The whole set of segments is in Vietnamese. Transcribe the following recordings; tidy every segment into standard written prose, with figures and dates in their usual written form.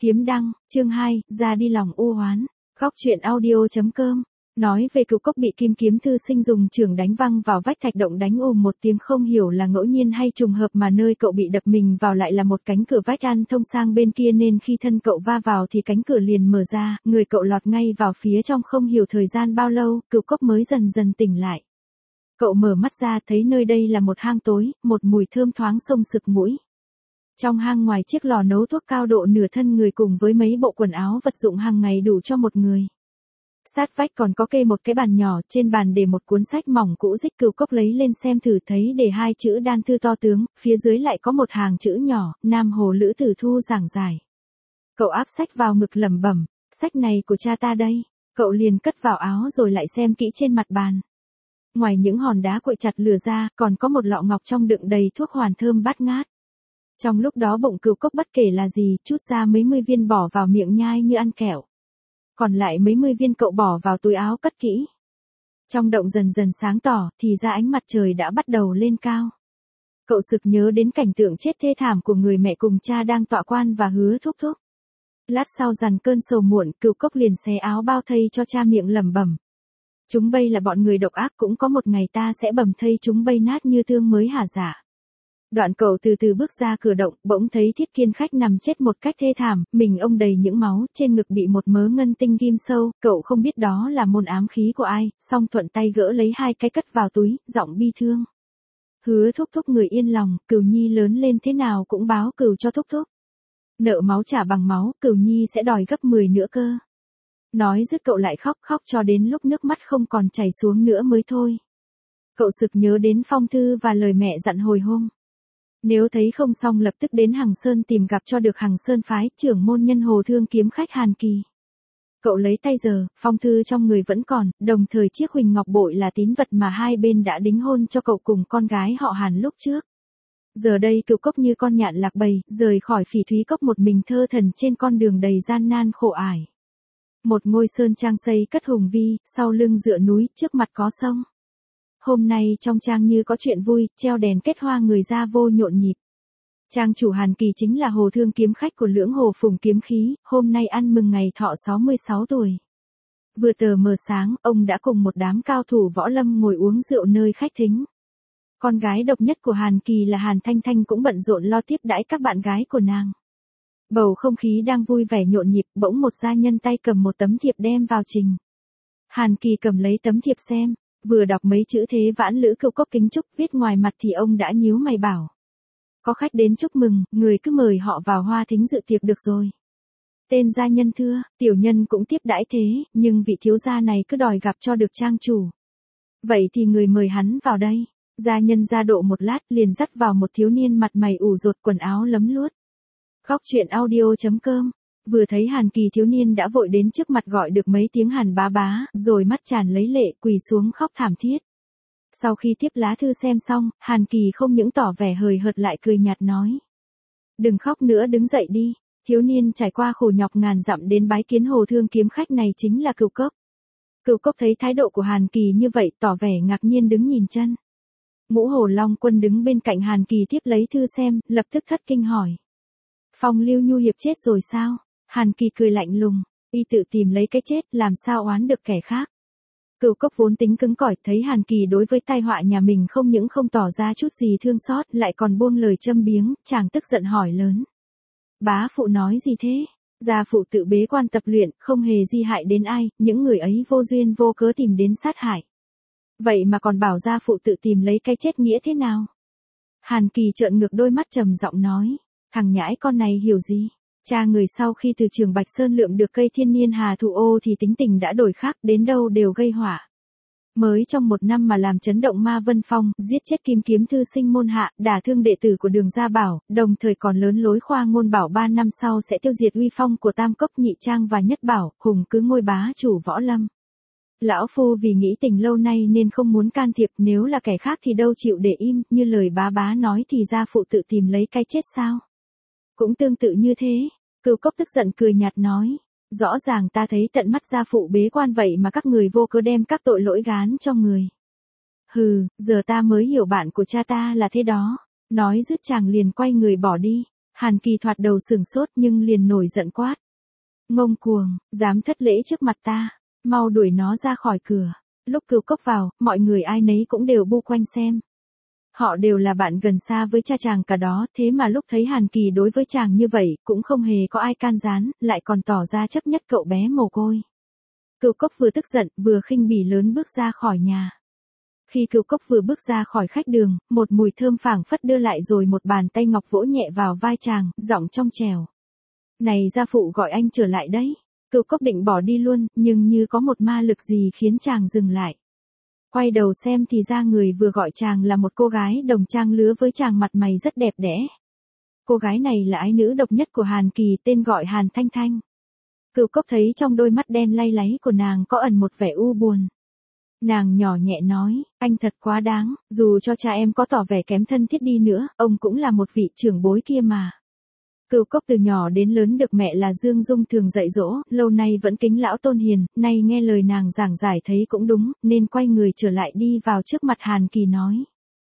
Kiếm đăng, chương 2, ra đi lòng u hoán. Góc truyện audio.com. Nói về cựu cốc bị Kim Kiếm Thư Sinh dùng chưởng đánh văng vào vách thạch động đánh ồm một tiếng, không hiểu là ngẫu nhiên hay trùng hợp mà nơi cậu bị đập mình vào lại là một cánh cửa vách ăn thông sang bên kia, nên khi thân cậu va vào thì cánh cửa liền mở ra, người cậu lọt ngay vào phía trong. Không hiểu thời gian bao lâu, cựu cốc mới dần dần tỉnh lại. Cậu mở mắt ra thấy nơi đây là một hang tối, một mùi thơm thoáng xông sực mũi. Trong hang, ngoài chiếc lò nấu thuốc cao độ nửa thân người cùng với mấy bộ quần áo vật dụng hàng ngày đủ cho một người. Sát vách còn có kê một cái bàn nhỏ, trên bàn để một cuốn sách mỏng cũ rích. Cựu cốc lấy lên xem thử, thấy để hai chữ đan thư to tướng, phía dưới lại có một hàng chữ nhỏ, Nam Hồ Lữ Tử Thu giảng giải. Cậu áp sách vào ngực lẩm bẩm, sách này của cha ta đây. Cậu liền cất vào áo rồi lại xem kỹ trên mặt bàn. Ngoài những hòn đá cuội chặt lửa ra, còn có một lọ ngọc trong đựng đầy thuốc hoàn thơm bát ngát. Trong lúc đó bụng cựu cốc bất kể là gì, chút ra mấy mươi viên bỏ vào miệng nhai như ăn kẹo. Còn lại mấy mươi viên cậu bỏ vào túi áo cất kỹ. Trong động dần dần sáng tỏ, thì ra ánh mặt trời đã bắt đầu lên cao. Cậu sực nhớ đến cảnh tượng chết thê thảm của người mẹ cùng cha đang tọa quan và hứa thúc thúc. Lát sau dằn cơn sầu muộn, cựu cốc liền xé áo bao thây cho cha, miệng lẩm bẩm. Chúng bây là bọn người độc ác, cũng có một ngày ta sẽ bầm thây chúng bây nát như thương mới hả dạ. Đoạn cậu từ từ bước ra cửa động, bỗng thấy Thiết Kiên Khách nằm chết một cách thê thảm, mình ông đầy những máu, trên ngực bị một mớ ngân tinh ghim sâu. Cậu không biết đó là môn ám khí của ai, song thuận tay gỡ lấy hai cái cất vào túi, giọng bi thương. Hứa thúc thúc người yên lòng, Cửu Nhi lớn lên thế nào cũng báo cừu cho thúc thúc. Nợ máu trả bằng máu, Cửu Nhi sẽ đòi gấp 10 nữa cơ. Nói dứt cậu lại khóc cho đến lúc nước mắt không còn chảy xuống nữa mới thôi. Cậu sực nhớ đến phong thư và lời mẹ dặn hồi hôm. Nếu thấy không xong lập tức đến Hằng Sơn tìm gặp cho được Hằng Sơn phái trưởng môn nhân Hồ Thương Kiếm Khách Hàn Kỳ. Cậu lấy tay giờ, phong thư trong người vẫn còn, đồng thời chiếc huỳnh ngọc bội là tín vật mà hai bên đã đính hôn cho cậu cùng con gái họ Hàn lúc trước. Giờ đây cựu cốc như con nhạn lạc bầy, rời khỏi Phỉ Thúy Cốc một mình thơ thần trên con đường đầy gian nan khổ ải. Một ngôi sơn trang xây cất hùng vi, sau lưng dựa núi, trước mặt có sông. Hôm nay trong trang như có chuyện vui, treo đèn kết hoa, người ra vô nhộn nhịp. Trang chủ Hàn Kỳ chính là Hồ Thương Kiếm Khách của Lưỡng Hồ Phùng Kiếm Khí, hôm nay ăn mừng ngày thọ 66 tuổi. Vừa tờ mờ sáng, ông đã cùng một đám cao thủ võ lâm ngồi uống rượu nơi khách thính. Con gái độc nhất của Hàn Kỳ là Hàn Thanh Thanh cũng bận rộn lo tiếp đãi các bạn gái của nàng. Bầu không khí đang vui vẻ nhộn nhịp, bỗng một gia nhân tay cầm một tấm thiệp đem vào trình. Hàn Kỳ cầm lấy tấm thiệp xem, vừa đọc mấy chữ thế vãn lữ cựu cốc kính chúc, viết ngoài mặt thì ông đã nhíu mày bảo. Có khách đến chúc mừng, người cứ mời họ vào hoa thính dự tiệc được rồi. Tên gia nhân thưa, tiểu nhân cũng tiếp đãi thế, nhưng vị thiếu gia này cứ đòi gặp cho được trang chủ. Vậy thì người mời hắn vào đây. Gia nhân ra độ một lát liền dắt vào một thiếu niên mặt mày ủ rột, quần áo lấm luốt. Góc truyện audio.com. Vừa thấy Hàn Kỳ, thiếu niên đã vội đến trước mặt gọi được mấy tiếng Hàn bá bá, rồi mắt tràn lấy lệ, quỳ xuống khóc thảm thiết. Sau khi tiếp lá thư xem xong, Hàn Kỳ không những tỏ vẻ hời hợt lại cười nhạt nói. Đừng khóc nữa, đứng dậy đi. Thiếu niên trải qua khổ nhọc ngàn dặm đến bái kiến Hồ Thương Kiếm Khách này chính là Cửu Cốc. Cửu Cốc thấy thái độ của Hàn Kỳ như vậy, tỏ vẻ ngạc nhiên đứng nhìn chân. Ngũ Hổ Long Quân đứng bên cạnh Hàn Kỳ tiếp lấy thư xem, lập tức thất kinh hỏi. Phong Lưu Nhu Hiệp chết rồi sao? Hàn Kỳ cười lạnh lùng, y tự tìm lấy cái chết, làm sao oán được kẻ khác. Cửu Cốc vốn tính cứng cỏi, thấy Hàn Kỳ đối với tai họa nhà mình không những không tỏ ra chút gì thương xót, lại còn buông lời châm biếng, chàng tức giận hỏi lớn. Bá phụ nói gì thế? Gia phụ tự bế quan tập luyện, không hề di hại đến ai, những người ấy vô duyên vô cớ tìm đến sát hại. Vậy mà còn bảo gia phụ tự tìm lấy cái chết, nghĩa thế nào? Hàn Kỳ trợn ngược đôi mắt trầm giọng nói. Thằng nhãi con này hiểu gì? Cha người sau khi từ Trường Bạch Sơn lượm được cây thiên niên hà thụ ô thì tính tình đã đổi khác, đến đâu đều gây họa. Mới trong một năm mà làm chấn động Ma Vân Phong, giết chết Kim Kiếm Thư Sinh môn hạ, đả thương đệ tử của Đường Gia Bảo, đồng thời còn lớn lối khoa ngôn bảo 3 năm sau sẽ tiêu diệt uy phong của Tam Cốc Nhị Trang và Nhất Bảo, hùng cứ ngôi bá chủ võ lâm. Lão phu vì nghĩ tình lâu nay nên không muốn can thiệp, nếu là kẻ khác thì đâu chịu để im, như lời bá bá nói thì gia phụ tự tìm lấy cái chết sao? Cũng tương tự như thế. Cửu Cốc tức giận cười nhạt nói. Rõ ràng ta thấy tận mắt gia phụ bế quan vậy mà các người vô cớ đem các tội lỗi gán cho người. Hừ, giờ ta mới hiểu bạn của cha ta là thế đó. Nói dứt chàng liền quay người bỏ đi. Hàn Kỳ thoạt đầu sửng sốt nhưng liền nổi giận quát. Ngông cuồng, dám thất lễ trước mặt ta, mau đuổi nó ra khỏi cửa. Lúc Cửu Cốc vào, mọi người ai nấy cũng đều bu quanh xem. Họ đều là bạn gần xa với cha chàng cả đó, thế mà lúc thấy Hàn Kỳ đối với chàng như vậy, cũng không hề có ai can gián, lại còn tỏ ra chấp nhất cậu bé mồ côi. Cửu Cốc vừa tức giận, vừa khinh bỉ lớn bước ra khỏi nhà. Khi Cửu Cốc vừa bước ra khỏi khách đường, một mùi thơm phảng phất đưa lại rồi một bàn tay ngọc vỗ nhẹ vào vai chàng, giọng trong trẻo. Này gia phụ gọi anh trở lại đấy. Cửu Cốc định bỏ đi luôn, nhưng như có một ma lực gì khiến chàng dừng lại. Quay đầu xem thì ra người vừa gọi chàng là một cô gái đồng trang lứa với chàng, mặt mày rất đẹp đẽ. Cô gái này là ái nữ độc nhất của Hàn Kỳ, tên gọi Hàn Thanh Thanh. Cửu Cốc thấy trong đôi mắt đen lay láy của nàng có ẩn một vẻ u buồn. Nàng nhỏ nhẹ nói, anh thật quá đáng, dù cho cha em có tỏ vẻ kém thân thiết đi nữa, ông cũng là một vị trưởng bối kia mà. Cửu Cốc từ nhỏ đến lớn được mẹ là Dương Dung thường dạy dỗ, lâu nay vẫn kính lão tôn hiền, nay nghe lời nàng giảng giải thấy cũng đúng, nên quay người trở lại đi vào trước mặt Hàn Kỳ nói.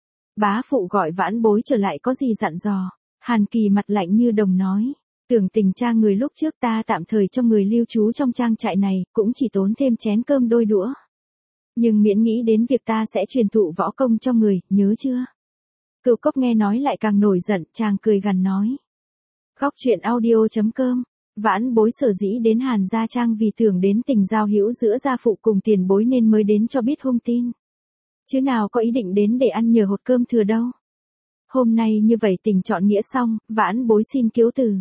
Bá phụ gọi vãn bối trở lại có gì dặn dò. Hàn Kỳ mặt lạnh như đồng nói. Tưởng tình cha người lúc trước ta tạm thời cho người lưu trú trong trang trại này, cũng chỉ tốn thêm chén cơm đôi đũa. Nhưng miễn nghĩ đến việc ta sẽ truyền thụ võ công cho người, nhớ chưa? Cửu Cốc nghe nói lại càng nổi giận, chàng cười gằn nói. Góc truyện audio.com, vãn bối sở dĩ đến Hàn Gia Trang vì tưởng đến tình giao hữu giữa gia phụ cùng tiền bối nên mới đến cho biết hung tin. Chứ nào có ý định đến để ăn nhờ hột cơm thừa đâu. Hôm nay như vậy tình chọn nghĩa xong, vãn bối xin kiếu từ.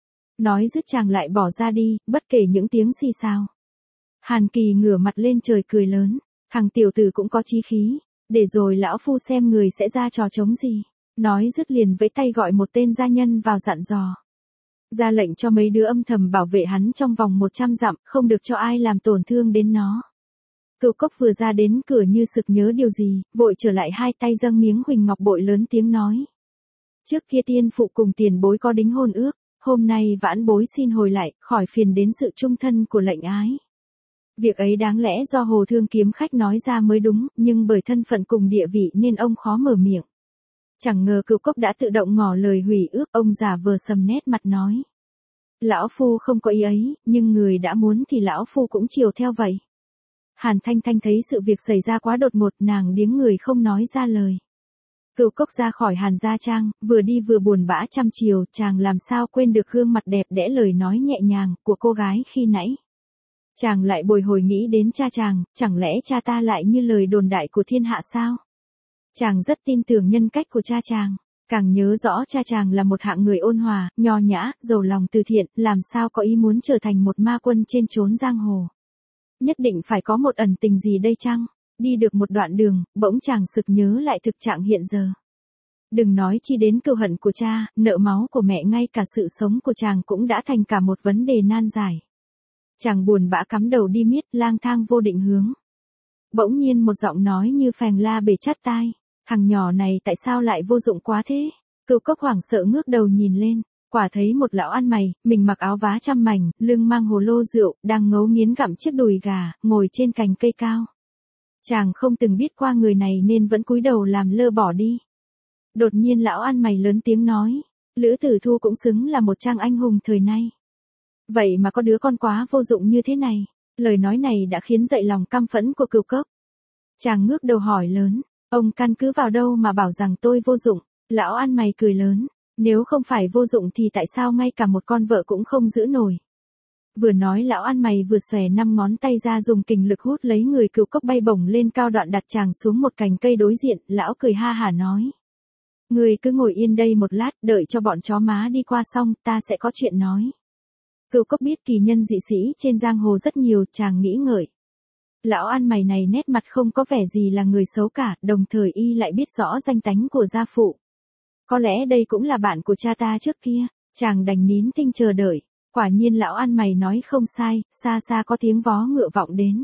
Nói dứt chàng lại bỏ ra đi, bất kể những tiếng xì xào. Hàn Kỳ ngửa mặt lên trời cười lớn, thằng tiểu tử cũng có chí khí, để rồi lão phu xem người sẽ ra trò trống gì. Nói dứt liền với tay gọi một tên gia nhân vào dặn dò. Ra lệnh cho mấy đứa âm thầm bảo vệ hắn trong vòng 100 dặm, không được cho ai làm tổn thương đến nó. Cửu Cốc vừa ra đến cửa như sực nhớ điều gì, vội trở lại hai tay dâng miếng huỳnh ngọc bội lớn tiếng nói. Trước kia tiên phụ cùng tiền bối có đính hôn ước, hôm nay vãn bối xin hồi lại, khỏi phiền đến sự trung thân của lệnh ái. Việc ấy đáng lẽ do Hồ Thương Kiếm Khách nói ra mới đúng, nhưng bởi thân phận cùng địa vị nên ông khó mở miệng. Chẳng ngờ Cửu Cốc đã tự động ngỏ lời hủy ước, ông giả vờ sầm nét mặt nói. Lão phu không có ý ấy, nhưng người đã muốn thì lão phu cũng chiều theo vậy. Hàn Thanh Thanh thấy sự việc xảy ra quá đột ngột, nàng điếng người không nói ra lời. Cửu Cốc ra khỏi Hàn Gia Trang, vừa đi vừa buồn bã trăm chiều, chàng làm sao quên được gương mặt đẹp đẽ lời nói nhẹ nhàng của cô gái khi nãy. Chàng lại bồi hồi nghĩ đến cha chàng, chẳng lẽ cha ta lại như lời đồn đại của thiên hạ sao? Chàng rất tin tưởng nhân cách của cha chàng, càng nhớ rõ cha chàng là một hạng người ôn hòa, nho nhã, giàu lòng từ thiện, làm sao có ý muốn trở thành một ma quân trên chốn giang hồ. Nhất định phải có một ẩn tình gì đây chăng? Đi được một đoạn đường, bỗng chàng sực nhớ lại thực trạng hiện giờ. Đừng nói chi đến cừu hận của cha, nợ máu của mẹ, ngay cả sự sống của chàng cũng đã thành cả một vấn đề nan giải. Chàng buồn bã cắm đầu đi miết, lang thang vô định hướng. Bỗng nhiên một giọng nói như phèn la bể chát tai. Thằng nhỏ này tại sao lại vô dụng quá thế? Cửu Cốc hoảng sợ ngước đầu nhìn lên, quả thấy một lão ăn mày, mình mặc áo vá trăm mảnh, lưng mang hồ lô rượu, đang ngấu nghiến gặm chiếc đùi gà, ngồi trên cành cây cao. Chàng không từng biết qua người này nên vẫn cúi đầu làm lơ bỏ đi. Đột nhiên lão ăn mày lớn tiếng nói, Lữ Tử Thu cũng xứng là một trang anh hùng thời nay. Vậy mà có đứa con quá vô dụng như thế này. Lời nói này đã khiến dậy lòng căm phẫn của Cửu Cốc. Chàng ngước đầu hỏi lớn, ông căn cứ vào đâu mà bảo rằng tôi vô dụng? Lão ăn mày cười lớn, nếu không phải vô dụng thì tại sao ngay cả một con vợ cũng không giữ nổi? Vừa nói lão ăn mày vừa xòe 5 ngón tay ra dùng kình lực hút lấy người Cửu Cốc bay bổng lên cao, đoạn đặt chàng xuống một cành cây đối diện. Lão cười ha hả nói, người cứ ngồi yên đây một lát, đợi cho bọn chó má đi qua xong, ta sẽ có chuyện nói. Cửu Cốc biết kỳ nhân dị sĩ trên giang hồ rất nhiều, chàng nghĩ ngợi. Lão ăn mày này nét mặt không có vẻ gì là người xấu cả, đồng thời y lại biết rõ danh tánh của gia phụ. Có lẽ đây cũng là bạn của cha ta trước kia, chàng đành nín thinh chờ đợi. Quả nhiên lão ăn mày nói không sai, xa xa có tiếng vó ngựa vọng đến.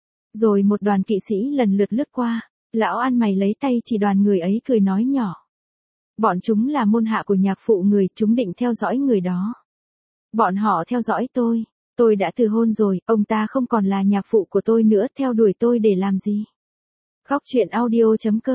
Rồi một đoàn kỵ sĩ lần lượt lướt qua, lão ăn mày lấy tay chỉ đoàn người ấy cười nói nhỏ. Bọn chúng là môn hạ của nhạc phụ người, chúng định theo dõi người đó. Bọn họ theo dõi tôi đã từ hôn rồi, ông ta không còn là nhạc phụ của tôi nữa, theo đuổi tôi để làm gì? Góc truyện audio.com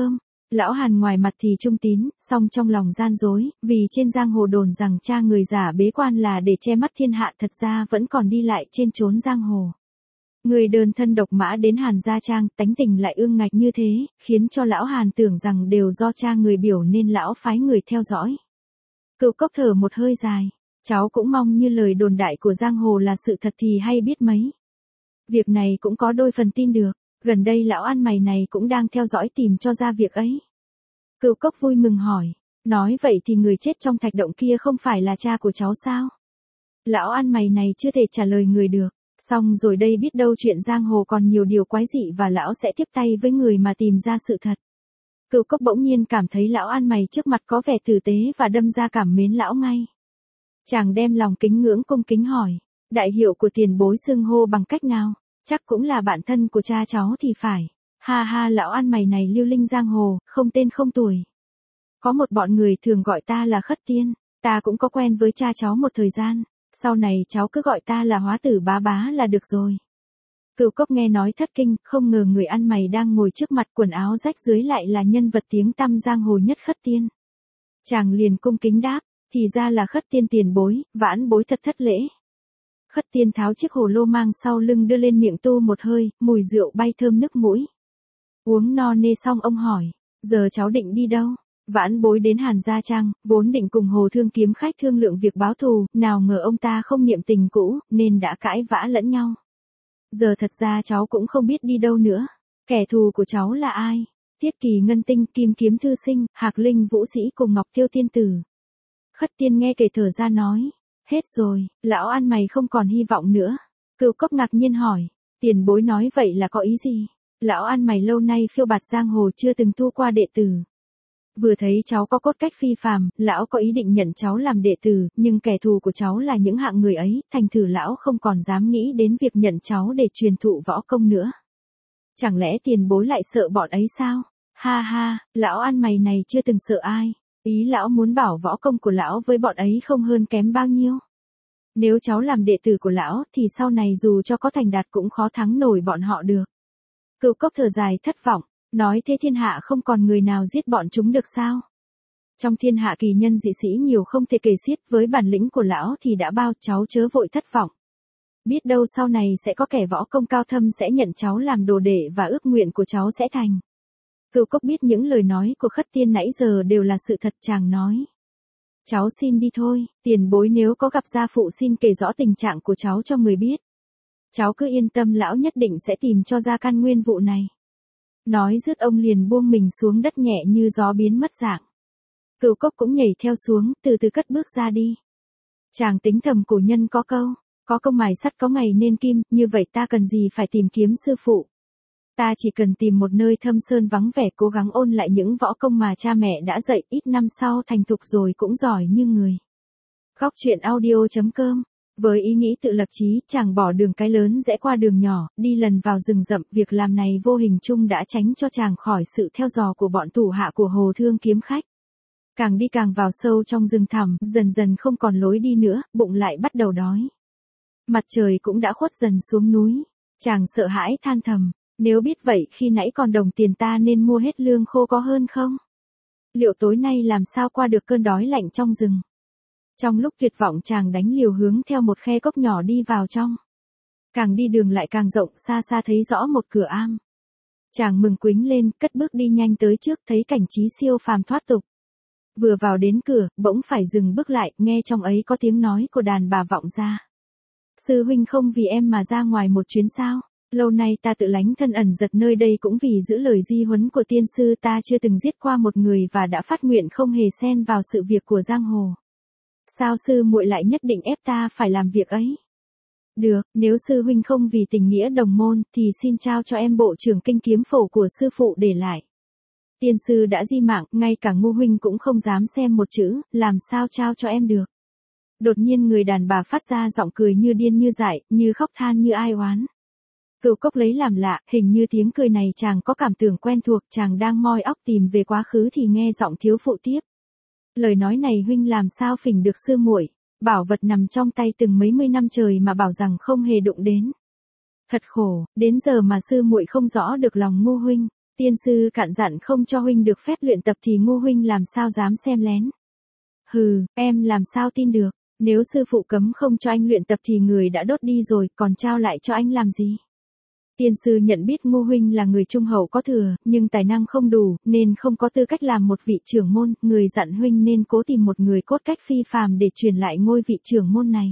Lão Hàn ngoài mặt thì trung tín, song trong lòng gian dối, vì trên giang hồ đồn rằng cha người giả bế quan là để che mắt thiên hạ, thật ra vẫn còn đi lại trên chốn giang hồ. Người đơn thân độc mã đến Hàn gia trang, tánh tình lại ương ngạch như thế, khiến cho lão Hàn tưởng rằng đều do cha người biểu nên lão phái người theo dõi. Cửu Cốc thở một hơi dài, cháu cũng mong như lời đồn đại của giang hồ là sự thật thì hay biết mấy. Việc này cũng có đôi phần tin được, gần đây lão ăn mày này cũng đang theo dõi tìm cho ra việc ấy. Cửu Cốc vui mừng hỏi, nói vậy thì người chết trong thạch động kia không phải là cha của cháu sao? Lão ăn mày này chưa thể trả lời người được. Xong rồi đây biết đâu chuyện giang hồ còn nhiều điều quái dị và lão sẽ tiếp tay với người mà tìm ra sự thật. Cửu Cốc bỗng nhiên cảm thấy lão ăn mày trước mặt có vẻ tử tế và đâm ra cảm mến lão ngay. Chàng đem lòng kính ngưỡng cung kính hỏi, đại hiệu của tiền bối xưng hô bằng cách nào? Chắc cũng là bạn thân của cha cháu thì phải. Ha ha, lão ăn mày này lưu linh giang hồ, không tên không tuổi. Có một bọn người thường gọi ta là Khất Tiên, ta cũng có quen với cha cháu một thời gian. Sau này cháu cứ gọi ta là Hóa Tử bá bá là được rồi. Cửu Cốc nghe nói thất kinh, không ngờ người ăn mày đang ngồi trước mặt quần áo rách dưới lại là nhân vật tiếng tăm giang hồ nhất Khất Tiên. Chàng liền cung kính đáp, thì ra là Khất Tiên tiền bối, vãn bối thật thất lễ. Khất Tiên tháo chiếc hồ lô mang sau lưng đưa lên miệng tu một hơi, mùi rượu bay thơm nức mũi. Uống no nê xong ông hỏi, giờ cháu định đi đâu? Vãn bối đến Hàn gia trang, vốn định cùng Hồ Thương Kiếm Khách thương lượng việc báo thù, nào ngờ ông ta không niệm tình cũ, nên đã cãi vã lẫn nhau. Giờ thật ra cháu cũng không biết đi đâu nữa. Kẻ thù của cháu là ai? Tiết Kỳ Ngân Tinh, Kim Kiếm Thư Sinh, Hạc Linh Vũ Sĩ cùng Ngọc Tiêu Tiên Tử. Khất Tiên nghe kể thở ra nói, hết rồi, lão ăn mày không còn hy vọng nữa. Cửu Cốc ngạc nhiên hỏi, tiền bối nói vậy là có ý gì? Lão ăn mày lâu nay phiêu bạt giang hồ chưa từng thu qua đệ tử. Vừa thấy cháu có cốt cách phi phàm, lão có ý định nhận cháu làm đệ tử, nhưng kẻ thù của cháu là những hạng người ấy, thành thử lão không còn dám nghĩ đến việc nhận cháu để truyền thụ võ công nữa. Chẳng lẽ tiền bối lại sợ bọn ấy sao? Ha ha, lão ăn mày này chưa từng sợ ai. Ý lão muốn bảo võ công của lão với bọn ấy không hơn kém bao nhiêu. Nếu cháu làm đệ tử của lão thì sau này dù cho có thành đạt cũng khó thắng nổi bọn họ được. Cửu Cốc thở dài thất vọng. Nói thế thiên hạ không còn người nào giết bọn chúng được sao? Trong thiên hạ kỳ nhân dị sĩ nhiều không thể kể xiết, với bản lĩnh của lão thì đã bao, cháu chớ vội thất vọng. Biết đâu sau này sẽ có kẻ võ công cao thâm sẽ nhận cháu làm đồ đệ và ước nguyện của cháu sẽ thành. Cửu Cốc biết những lời nói của Khất Tiên nãy giờ đều là sự thật, chàng nói. Cháu xin đi thôi, tiền bối nếu có gặp gia phụ xin kể rõ tình trạng của cháu cho người biết. Cháu cứ yên tâm, lão nhất định sẽ tìm cho ra căn nguyên vụ này. Nói dứt ông liền buông mình xuống đất nhẹ như gió biến mất dạng. Cửu Cốc cũng nhảy theo xuống, từ từ cất bước ra đi. Chàng tính thầm cổ nhân có câu, có công mài sắt có ngày nên kim, như vậy ta cần gì phải tìm kiếm sư phụ. Ta chỉ cần tìm một nơi thâm sơn vắng vẻ cố gắng ôn lại những võ công mà cha mẹ đã dạy, ít năm sau thành thục rồi cũng giỏi như người. Góc truyện audio.com. Với ý nghĩ tự lập chí, chàng bỏ đường cái lớn rẽ qua đường nhỏ, đi lần vào rừng rậm, việc làm này vô hình chung đã tránh cho chàng khỏi sự theo dò của bọn thủ hạ của Hồ Thương Kiếm Khách. Càng đi càng vào sâu trong rừng thẳm, dần dần không còn lối đi nữa, bụng lại bắt đầu đói. Mặt trời cũng đã khuất dần xuống núi, chàng sợ hãi than thầm, nếu biết vậy khi nãy còn đồng tiền ta nên mua hết lương khô có hơn không? Liệu tối nay làm sao qua được cơn đói lạnh trong rừng? Trong lúc tuyệt vọng chàng đánh liều hướng theo một khe cốc nhỏ đi vào trong. Càng đi đường lại càng rộng, xa xa thấy rõ một cửa am. Chàng mừng quính lên, cất bước đi nhanh tới trước, thấy cảnh trí siêu phàm thoát tục. Vừa vào đến cửa, bỗng phải dừng bước lại, nghe trong ấy có tiếng nói của đàn bà vọng ra. Sư huynh không vì em mà ra ngoài một chuyến sao? Lâu nay ta tự lánh thân ẩn giật nơi đây cũng vì giữ lời di huấn của tiên sư, ta chưa từng giết qua một người và đã phát nguyện không hề xen vào sự việc của giang hồ. Sao sư muội lại nhất định ép ta phải làm việc ấy? Được, nếu sư huynh không vì tình nghĩa đồng môn, thì xin trao cho em bộ trưởng kinh kiếm phổ của sư phụ để lại. Tiên sư đã di mạng, ngay cả ngu huynh cũng không dám xem một chữ, làm sao trao cho em được. Đột nhiên người đàn bà phát ra giọng cười như điên như dại, như khóc than như ai oán. Cửu Cốc lấy làm lạ, hình như tiếng cười này chàng có cảm tưởng quen thuộc, chàng đang moi óc tìm về quá khứ thì nghe giọng thiếu phụ tiếp. Lời nói này huynh làm sao phỉnh được sư muội, bảo vật nằm trong tay từng mấy mươi năm trời mà bảo rằng không hề đụng đến. Thật khổ, đến giờ mà sư muội không rõ được lòng ngu huynh. Tiên sư cạn dặn không cho huynh được phép luyện tập thì Ngô huynh làm sao dám xem lén. Hừ, em làm sao tin được, nếu sư phụ cấm không cho anh luyện tập thì người đã đốt đi rồi, còn trao lại cho anh làm gì? Tiên sư nhận biết Ngô huynh là người trung hậu có thừa, nhưng tài năng không đủ, nên không có tư cách làm một vị trưởng môn, người dặn huynh nên cố tìm một người cốt cách phi phàm để truyền lại ngôi vị trưởng môn này.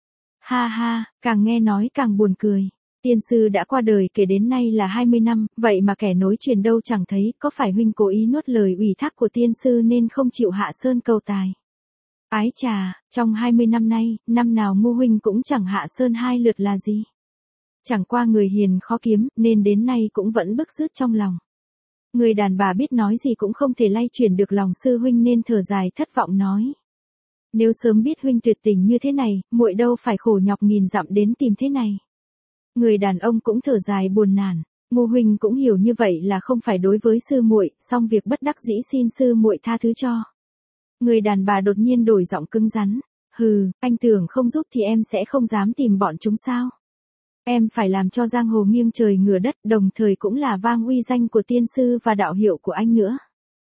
Ha ha, càng nghe nói càng buồn cười. Tiên sư đã qua đời kể đến nay là 20 năm, vậy mà kẻ nối truyền đâu chẳng thấy, có phải huynh cố ý nuốt lời ủy thác của tiên sư nên không chịu hạ sơn cầu tài? Ái chà, trong 20 năm nay, năm nào Ngô huynh cũng chẳng hạ sơn 2 lượt là gì? Chẳng qua người hiền khó kiếm, nên đến nay cũng vẫn bức rứt trong lòng. Người đàn bà biết nói gì cũng không thể lay chuyển được lòng sư huynh nên thở dài thất vọng nói. Nếu sớm biết huynh tuyệt tình như thế này, muội đâu phải khổ nhọc nghìn dặm đến tìm thế này. Người đàn ông cũng thở dài buồn nản, Ngô huynh cũng hiểu như vậy là không phải đối với sư muội, song việc bất đắc dĩ xin sư muội tha thứ cho. Người đàn bà đột nhiên đổi giọng cứng rắn, hừ, anh tưởng không giúp thì em sẽ không dám tìm bọn chúng sao? Em phải làm cho giang hồ nghiêng trời ngửa đất, đồng thời cũng là vang uy danh của tiên sư và đạo hiệu của anh nữa.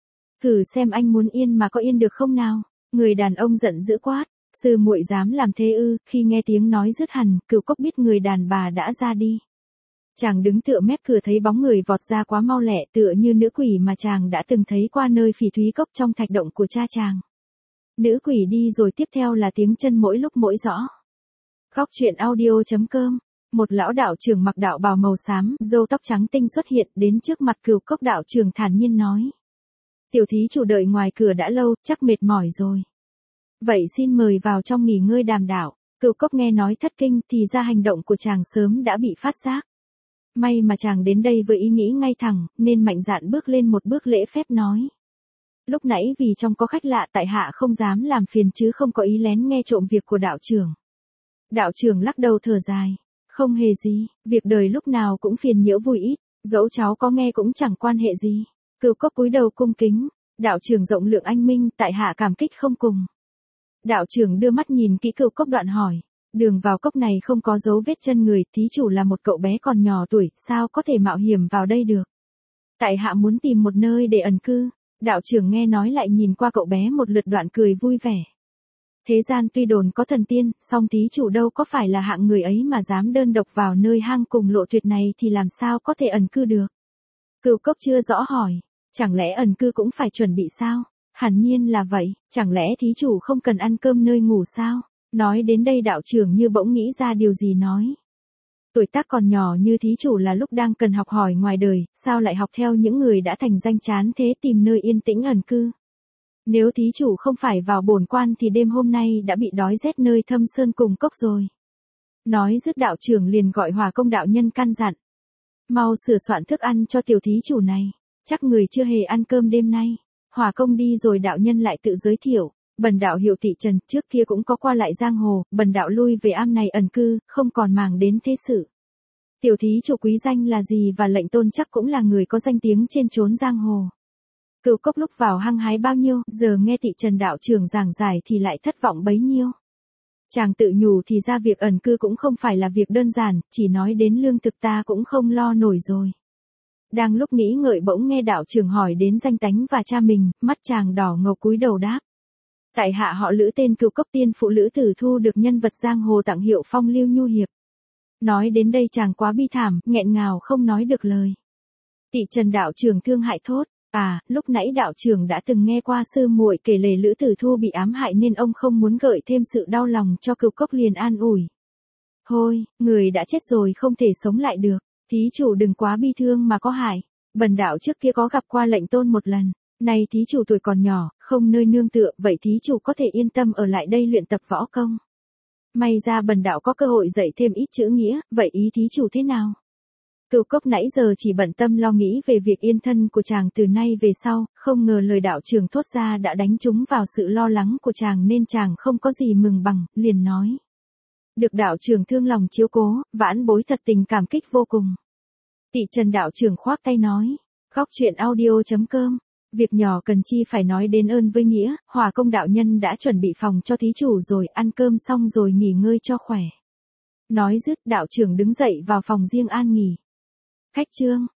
Thử xem anh muốn yên mà có yên được không nào? Người đàn ông giận dữ quát, sư muội dám làm thế ư? Khi nghe tiếng nói dứt hẳn, Cửu Cốc biết người đàn bà đã ra đi. Chàng đứng tựa mép cửa thấy bóng người vọt ra quá mau lẹ, tựa như nữ quỷ mà chàng đã từng thấy qua nơi Phỉ Thúy Cốc trong thạch động của cha chàng. Nữ quỷ đi rồi tiếp theo là tiếng chân mỗi lúc mỗi rõ. Khóc chuyện audio.com. Một lão đạo trưởng mặc đạo bào màu xám, râu tóc trắng tinh xuất hiện đến trước mặt Cửu Cốc đạo trưởng thản nhiên nói. Tiểu thí chủ đợi ngoài cửa đã lâu, chắc mệt mỏi rồi. Vậy xin mời vào trong nghỉ ngơi đàm đạo. Cửu Cốc nghe nói thất kinh thì ra hành động của chàng sớm đã bị phát giác. May mà chàng đến đây với ý nghĩ ngay thẳng, nên mạnh dạn bước lên một bước lễ phép nói. Lúc nãy vì trong có khách lạ tại hạ không dám làm phiền chứ không có ý lén nghe trộm việc của đạo trưởng. Đạo trưởng lắc đầu thở dài. Không hề gì, việc đời lúc nào cũng phiền nhiễu vui ít, dẫu cháu có nghe cũng chẳng quan hệ gì. Cửu Cốc cúi đầu cung kính, đạo trưởng rộng lượng anh minh, tại hạ cảm kích không cùng. Đạo trưởng đưa mắt nhìn kỹ Cửu Cốc đoạn hỏi, đường vào cốc này không có dấu vết chân người, thí chủ là một cậu bé còn nhỏ tuổi, sao có thể mạo hiểm vào đây được? Tại hạ muốn tìm một nơi để ẩn cư. Đạo trưởng nghe nói lại nhìn qua cậu bé một lượt đoạn cười vui vẻ. Thế gian tuy đồn có thần tiên, song thí chủ đâu có phải là hạng người ấy mà dám đơn độc vào nơi hang cùng lộ tuyệt này thì làm sao có thể ẩn cư được? Cửu Cốc chưa rõ hỏi, chẳng lẽ ẩn cư cũng phải chuẩn bị sao? Hẳn nhiên là vậy, chẳng lẽ thí chủ không cần ăn cơm nơi ngủ sao? Nói đến đây đạo trưởng như bỗng nghĩ ra điều gì nói. Tuổi tác còn nhỏ như thí chủ là lúc đang cần học hỏi ngoài đời, sao lại học theo những người đã thành danh chán thế tìm nơi yên tĩnh ẩn cư? Nếu thí chủ không phải vào bổn quan thì đêm hôm nay đã bị đói rét nơi thâm sơn cùng cốc rồi. Nói dứt đạo trưởng liền gọi Hòa Công đạo nhân căn dặn. Mau sửa soạn thức ăn cho tiểu thí chủ này, chắc người chưa hề ăn cơm đêm nay. Hòa Công đi rồi đạo nhân lại tự giới thiệu. Bần đạo hiệu Thị Trần, trước kia cũng có qua lại giang hồ, bần đạo lui về am này ẩn cư, không còn màng đến thế sự. Tiểu thí chủ quý danh là gì và lệnh tôn chắc cũng là người có danh tiếng trên chốn giang hồ. Cửu Cốc lúc vào hăng hái bao nhiêu, giờ nghe Thị Trần đạo trưởng giảng giải thì lại thất vọng bấy nhiêu. Chàng tự nhủ thì ra việc ẩn cư cũng không phải là việc đơn giản, chỉ nói đến lương thực ta cũng không lo nổi rồi. Đang lúc nghĩ ngợi bỗng nghe đạo trưởng hỏi đến danh tánh và cha mình, mắt chàng đỏ ngầu cúi đầu đáp. Tại hạ họ Lữ tên Cửu Cốc tiên phụ Lữ Tử Thu được nhân vật giang hồ tặng hiệu phong lưu nhu hiệp. Nói đến đây chàng quá bi thảm, nghẹn ngào không nói được lời. Thị Trần đạo trưởng thương hại thốt, à, lúc nãy đạo trưởng đã từng nghe qua sư muội kể lể Lữ Tử Thu bị ám hại nên ông không muốn gợi thêm sự đau lòng cho Cửu Cốc liền an ủi. Thôi, người đã chết rồi không thể sống lại được, thí chủ đừng quá bi thương mà có hại. Bần đạo trước kia có gặp qua lệnh tôn một lần. Này thí chủ tuổi còn nhỏ, không nơi nương tựa, vậy thí chủ có thể yên tâm ở lại đây luyện tập võ công. May ra bần đạo có cơ hội dạy thêm ít chữ nghĩa, vậy ý thí chủ thế nào? Cửu Cốc nãy giờ chỉ bận tâm lo nghĩ về việc yên thân của chàng từ nay về sau, không ngờ lời đạo trưởng thốt ra đã đánh trúng vào sự lo lắng của chàng nên chàng không có gì mừng bằng, liền nói. Được đạo trưởng thương lòng chiếu cố, vãn bối thật tình cảm kích vô cùng. Thị Trần đạo trưởng khoác tay nói, khóc chuyện audio.com. Việc nhỏ cần chi phải nói đến ơn với nghĩa, Hòa Công đạo nhân đã chuẩn bị phòng cho thí chủ rồi, ăn cơm xong rồi nghỉ ngơi cho khỏe. Nói dứt đạo trưởng đứng dậy vào phòng riêng an nghỉ. Khách trương,